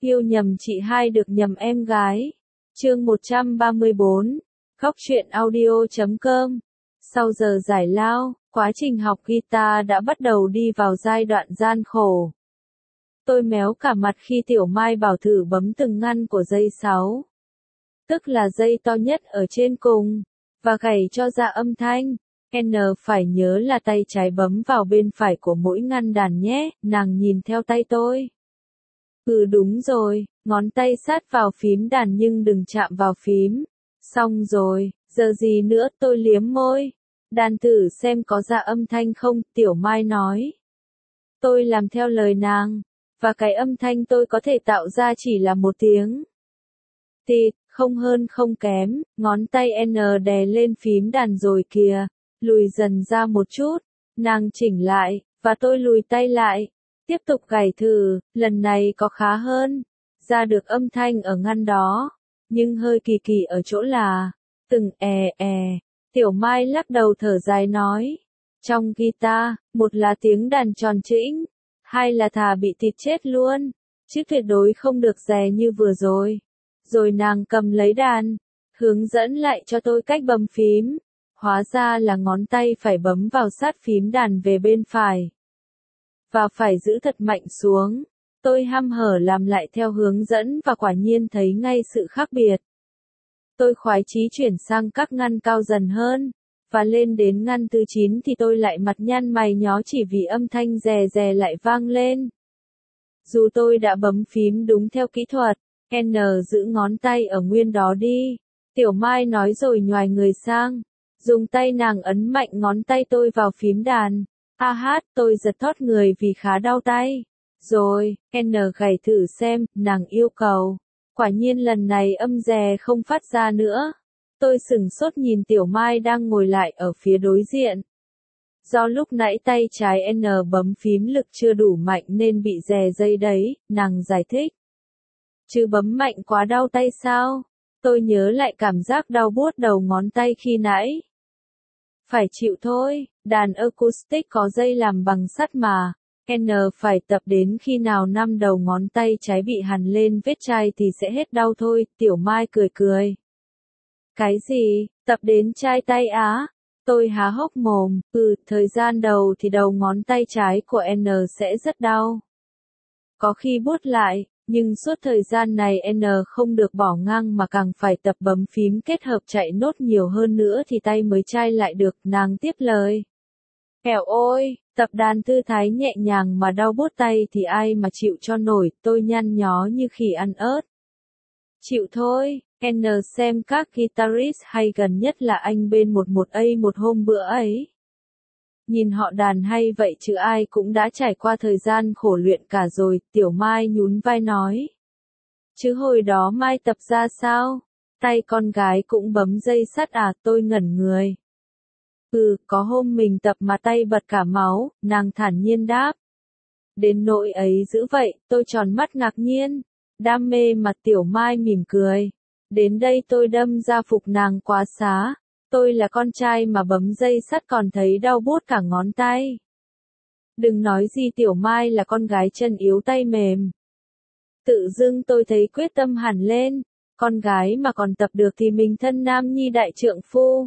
Yêu nhầm chị hai được nhầm em gái. Chương 134. Khóc chuyện audio.com. Sau giờ giải lao, quá trình học guitar đã bắt đầu đi vào giai đoạn gian khổ. Tôi méo cả mặt khi Tiểu Mai bảo thử bấm từng ngăn của dây 6. Tức là dây to nhất ở trên cùng, và gảy cho ra âm thanh. N phải nhớ là tay trái bấm vào bên phải của mỗi ngăn đàn nhé, nàng nhìn theo tay tôi. Đúng rồi, ngón tay sát vào phím đàn nhưng đừng chạm vào phím. Xong rồi, giờ gì nữa, tôi liếm môi. Đàn thử xem có ra âm thanh không, Tiểu Mai nói. Tôi làm theo lời nàng, và cái âm thanh tôi có thể tạo ra chỉ là một tiếng. Tịt, không hơn không kém, ngón tay N đè lên phím đàn rồi kìa, lùi dần ra một chút, nàng chỉnh lại, và tôi lùi tay lại. Tiếp tục gảy thử, lần này có khá hơn, ra được âm thanh ở ngăn đó, nhưng hơi kỳ kỳ ở chỗ là, từng Tiểu Mai lắc đầu thở dài nói, trong guitar, một là tiếng đàn tròn trĩnh, hai là thà bị tịt chết luôn, chứ tuyệt đối không được dè như vừa rồi. Rồi nàng cầm lấy đàn, hướng dẫn lại cho tôi cách bấm phím, hóa ra là ngón tay phải bấm vào sát phím đàn về bên phải. Và phải giữ thật mạnh xuống. Tôi hăm hở làm lại theo hướng dẫn và quả nhiên thấy ngay sự khác biệt. Tôi khoái chí chuyển sang các ngăn cao dần hơn, và lên đến ngăn thứ 9 thì tôi lại mặt nhăn mày nhó chỉ vì âm thanh rè rè lại vang lên. Dù tôi đã bấm phím đúng theo kỹ thuật, N giữ ngón tay ở nguyên đó đi, Tiểu Mai nói rồi nhoài người sang, dùng tay nàng ấn mạnh ngón tay tôi vào phím đàn. Tôi giật thót người vì khá đau tay. Rồi, N gảy thử xem, nàng yêu cầu. Quả nhiên lần này âm rè không phát ra nữa. Tôi sửng sốt nhìn Tiểu Mai đang ngồi lại ở phía đối diện. Do lúc nãy tay trái N bấm phím lực chưa đủ mạnh nên bị rè dây đấy, nàng giải thích. Chứ bấm mạnh quá đau tay sao? Tôi nhớ lại cảm giác đau buốt đầu ngón tay khi nãy. Phải chịu thôi, đàn acoustic có dây làm bằng sắt mà. N phải tập đến khi nào năm đầu ngón tay trái bị hằn lên vết chai thì sẽ hết đau thôi, Tiểu Mai cười cười. Cái gì, tập đến chai tay á? Tôi há hốc mồm, thời gian đầu thì đầu ngón tay trái của N sẽ rất đau. Có khi buốt lại, nhưng suốt thời gian này N không được bỏ ngang mà càng phải tập bấm phím kết hợp chạy nốt nhiều hơn nữa thì tay mới chai lại được, nàng tiếp lời. Kẻo ôi, tập đàn tư thái nhẹ nhàng mà đau buốt tay thì ai mà chịu cho nổi, tôi nhăn nhó như khỉ ăn ớt. Chịu thôi, N xem các guitarist hay gần nhất là anh bên 11A một hôm bữa ấy. Nhìn họ đàn hay vậy chứ ai cũng đã trải qua thời gian khổ luyện cả rồi, Tiểu Mai nhún vai nói. Chứ hồi đó Mai tập ra sao? Tay con gái cũng bấm dây sắt à, tôi ngẩn người. Có hôm mình tập mà tay bật cả máu, nàng thản nhiên đáp. Đến nỗi ấy dữ vậy, tôi tròn mắt ngạc nhiên. Đam mê mà, Tiểu Mai mỉm cười. Đến đây tôi đâm ra phục nàng quá xá. Tôi là con trai mà bấm dây sắt còn thấy đau buốt cả ngón tay. Đừng nói gì Tiểu Mai là con gái chân yếu tay mềm. Tự dưng tôi thấy quyết tâm hẳn lên. Con gái mà còn tập được thì mình thân nam nhi đại trượng phu.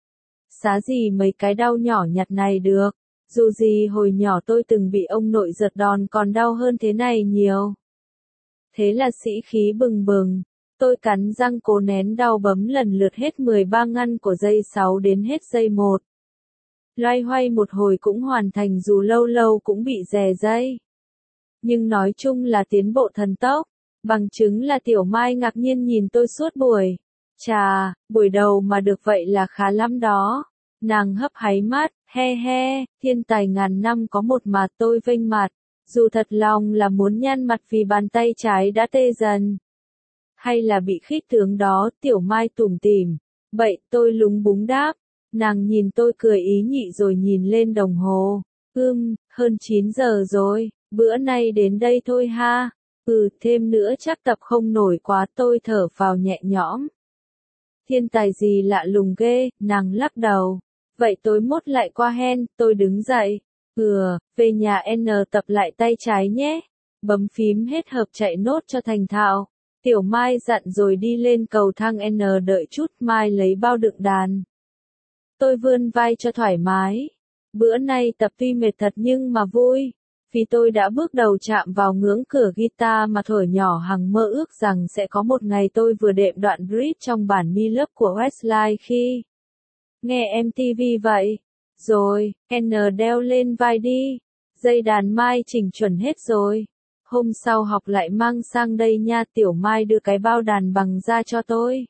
Xá gì mấy cái đau nhỏ nhặt này được. Dù gì hồi nhỏ tôi từng bị ông nội giật đòn còn đau hơn thế này nhiều. Thế là sĩ khí bừng bừng. Tôi cắn răng cố nén đau bấm lần lượt hết 13 ngăn của dây 6 đến hết dây 1. Loay hoay một hồi cũng hoàn thành dù lâu lâu cũng bị rè dây. Nhưng nói chung là tiến bộ thần tốc. Bằng chứng là Tiểu Mai ngạc nhiên nhìn tôi suốt buổi. Chà, buổi đầu mà được vậy là khá lắm đó. Nàng hấp háy mắt, he, thiên tài ngàn năm có một mà, tôi vênh mặt. Dù thật lòng là muốn nhăn mặt vì bàn tay trái đã tê dần. Hay là bị khích tướng đó, Tiểu Mai tủm tỉm. Vậy, tôi lúng búng đáp. Nàng nhìn tôi cười ý nhị rồi nhìn lên đồng hồ. Hơn 9 giờ rồi, bữa nay đến đây thôi ha. Thêm nữa chắc tập không nổi quá, tôi thở phào nhẹ nhõm. Thiên tài gì lạ lùng ghê, nàng lắc đầu. Vậy tối mốt lại qua hen, tôi đứng dậy. Về nhà N tập lại tay trái nhé. bấm phím hết hợp chạy nốt cho thành thạo. Tiểu Mai dặn rồi đi lên cầu thang N đợi chút Mai lấy bao đựng đàn. Tôi vươn vai cho thoải mái. Bữa nay tập tuy mệt thật nhưng mà vui. Vì tôi đã bước đầu chạm vào ngưỡng cửa guitar mà thuở nhỏ hằng mơ ước rằng sẽ có một ngày tôi vừa đệm đoạn bridge trong bản Mi Love của Westlife khi nghe MTV vậy. Rồi, N đeo lên vai đi. Dây đàn Mai chỉnh chuẩn hết rồi. Hôm sau học lại mang sang đây nha. Tiểu Mai đưa cái bao đàn bằng ra cho tôi.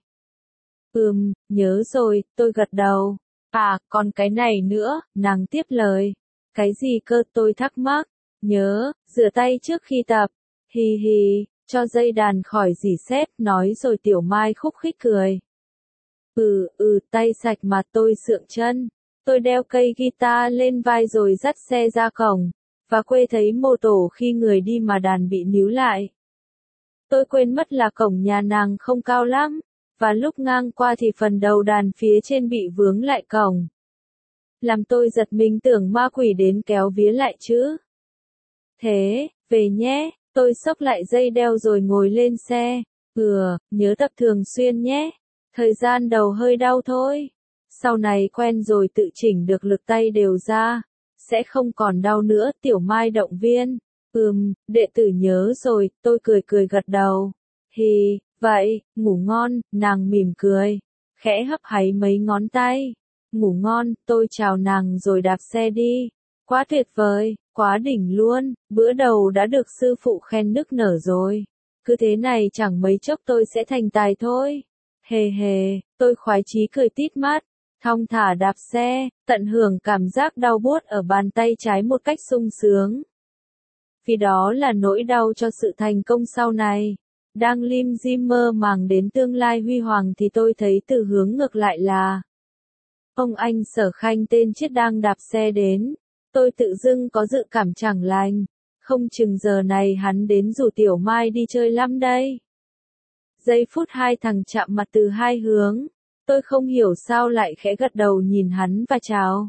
Nhớ rồi, tôi gật đầu. À, còn cái này nữa, nàng tiếp lời. Cái gì cơ, tôi thắc mắc. Nhớ, rửa tay trước khi tập. Hi hi, cho dây đàn khỏi rỉ sét, nói rồi Tiểu Mai khúc khích cười. Tay sạch mà tôi sượng chân. Tôi đeo cây guitar lên vai rồi dắt xe ra cổng. Và quê thấy mô tổ khi người đi mà đàn bị níu lại. Tôi quên mất là cổng nhà nàng không cao lắm. Và lúc ngang qua thì phần đầu đàn phía trên bị vướng lại cổng. Làm tôi giật mình tưởng ma quỷ đến kéo vía lại chứ. Thế, về nhé, tôi xốc lại dây đeo rồi ngồi lên xe. Nhớ tập thường xuyên nhé. Thời gian đầu hơi đau thôi. Sau này quen rồi tự chỉnh được lực tay đều ra. Sẽ không còn đau nữa, Tiểu Mai động viên. Đệ tử nhớ rồi, tôi cười gật đầu. Hi, vậy, ngủ ngon, nàng mỉm cười. Khẽ hấp háy mấy ngón tay. Ngủ ngon, tôi chào nàng rồi đạp xe đi. Quá tuyệt vời, quá đỉnh luôn, bữa đầu đã được sư phụ khen nức nở rồi. Cứ thế này chẳng mấy chốc tôi sẽ thành tài thôi. Hề hề, tôi khoái chí cười tít mắt. Thong thả đạp xe, tận hưởng cảm giác đau buốt ở bàn tay trái một cách sung sướng. Vì đó là nỗi đau cho sự thành công sau này. Đang lim dim mơ màng đến tương lai huy hoàng thì tôi thấy từ hướng ngược lại là ông anh Sở Khanh tên Chiết đang đạp xe đến. Tôi tự dưng có dự cảm chẳng lành. Không chừng giờ này hắn đến rủ Tiểu Mai đi chơi lắm đây. Giây phút hai thằng chạm mặt từ hai hướng. Tôi không hiểu sao lại khẽ gật đầu nhìn hắn và chào.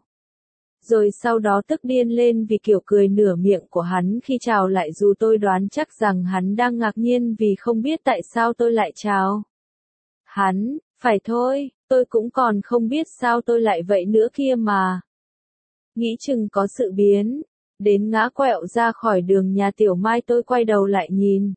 Rồi sau đó tức điên lên vì kiểu cười nửa miệng của hắn khi chào lại dù tôi đoán chắc rằng hắn đang ngạc nhiên vì không biết tại sao tôi lại chào. Hắn, phải thôi, tôi cũng còn không biết sao tôi lại vậy nữa kia mà. Nghĩ chừng có sự biến. Đến ngã quẹo ra khỏi đường nhà Tiểu Mai tôi quay đầu lại nhìn.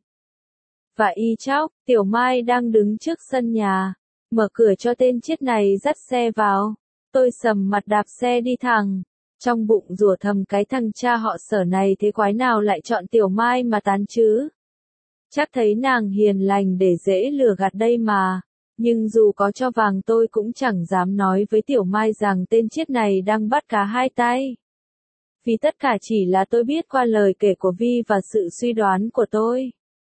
Và y chóc, Tiểu Mai đang đứng trước sân nhà. Mở cửa cho tên Chiết này dắt xe vào. Tôi sầm mặt đạp xe đi thẳng. Trong bụng rủa thầm cái thằng cha họ Sở này thế quái nào lại chọn Tiểu Mai mà tán chứ. Chắc thấy nàng hiền lành để dễ lừa gạt đây mà. Nhưng dù có cho vàng tôi cũng chẳng dám nói với Tiểu Mai rằng tên Chiết này đang bắt cá hai tay. Vì tất cả chỉ là tôi biết qua lời kể của Vi và sự suy đoán của tôi.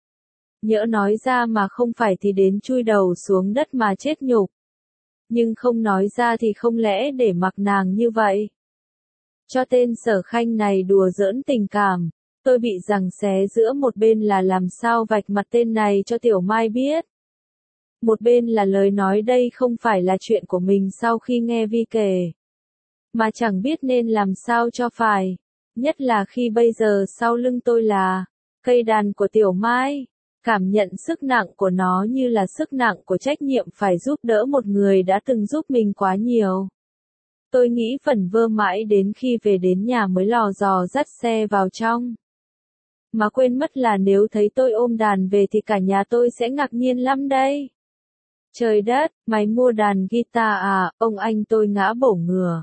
Nhỡ nói ra mà không phải thì đến chui đầu xuống đất mà chết nhục. Nhưng không nói ra thì không lẽ để mặc nàng như vậy. Cho tên Sở Khanh này đùa giỡn tình cảm, tôi bị giằng xé giữa một bên là làm sao vạch mặt tên này cho Tiểu Mai biết. Một bên là lời nói đây không phải là chuyện của mình sau khi nghe Vi kể. Mà chẳng biết nên làm sao cho phải. Nhất là khi bây giờ sau lưng tôi là cây đàn của Tiểu Mai. Cảm nhận sức nặng của nó như là sức nặng của trách nhiệm phải giúp đỡ một người đã từng giúp mình quá nhiều. Tôi nghĩ vẩn vơ mãi đến khi về đến nhà mới lò dò dắt xe vào trong. Mà quên mất là nếu thấy tôi ôm đàn về thì cả nhà tôi sẽ ngạc nhiên lắm đây. Trời đất, mày mua đàn guitar à, ông anh tôi ngã bổ ngửa.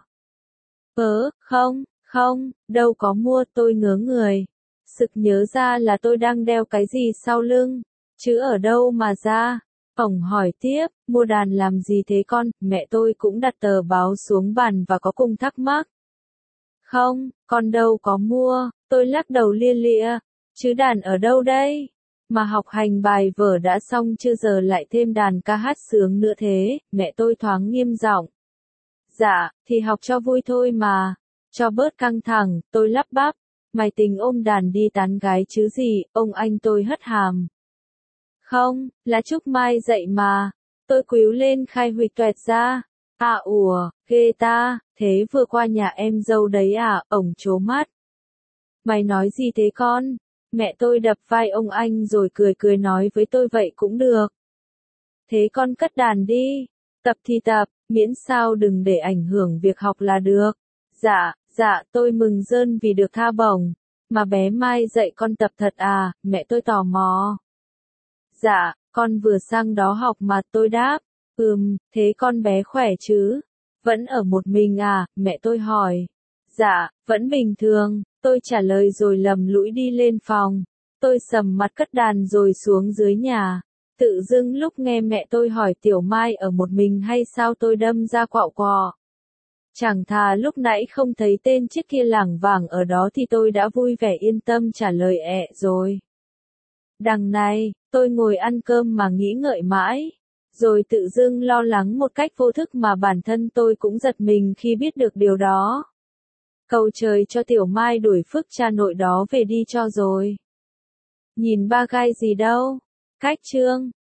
Không, đâu có mua, tôi ngớ người. Sực nhớ ra là tôi đang đeo cái gì sau lưng, chứ ở đâu mà ra. Ông hỏi tiếp, mua đàn làm gì thế con, mẹ tôi cũng đặt tờ báo xuống bàn và có cùng thắc mắc. Không, con đâu có mua, tôi lắc đầu lia lịa, chứ đàn ở đâu đây? Mà học hành bài vở đã xong chưa giờ lại thêm đàn ca hát sướng nữa thế, mẹ tôi thoáng nghiêm giọng. Dạ, thì học cho vui thôi mà, cho bớt căng thẳng, tôi lắp bắp. Mày tính ôm đàn đi tán gái chứ gì, ông anh tôi hất hàm. Không, là Trúc Mai dạy mà. Tôi quíu lên khai huỵch toẹt ra. À ghê ta, thế vừa qua nhà em dâu đấy à, ổng trố mắt. Mày nói gì thế con? Mẹ tôi đập vai ông anh rồi cười cười nói với tôi vậy cũng được. Thế con cất đàn đi. Tập thì tập, miễn sao đừng để ảnh hưởng việc học là được. Dạ, tôi mừng rơn vì được tha bổng. Mà bé Mai dạy con tập thật à, mẹ tôi tò mò. Dạ, con vừa sang đó học mà tôi đáp. Thế con bé khỏe chứ? Vẫn ở một mình à, mẹ tôi hỏi. Dạ, vẫn bình thường, tôi trả lời rồi lầm lũi đi lên phòng. Tôi sầm mặt cất đàn rồi xuống dưới nhà. Tự dưng lúc nghe mẹ tôi hỏi Tiểu Mai ở một mình hay sao tôi đâm ra quạo quọ. Chẳng thà lúc nãy không thấy tên chiếc kia lảng vảng ở đó thì tôi đã vui vẻ yên tâm trả lời rồi. Đằng này, tôi ngồi ăn cơm mà nghĩ ngợi mãi. Rồi tự dưng lo lắng một cách vô thức mà bản thân tôi cũng giật mình khi biết được điều đó. Cầu trời cho Tiểu Mai đuổi phước cha nội đó về đi cho rồi. Nhìn ba gai gì đâu. Cách chương.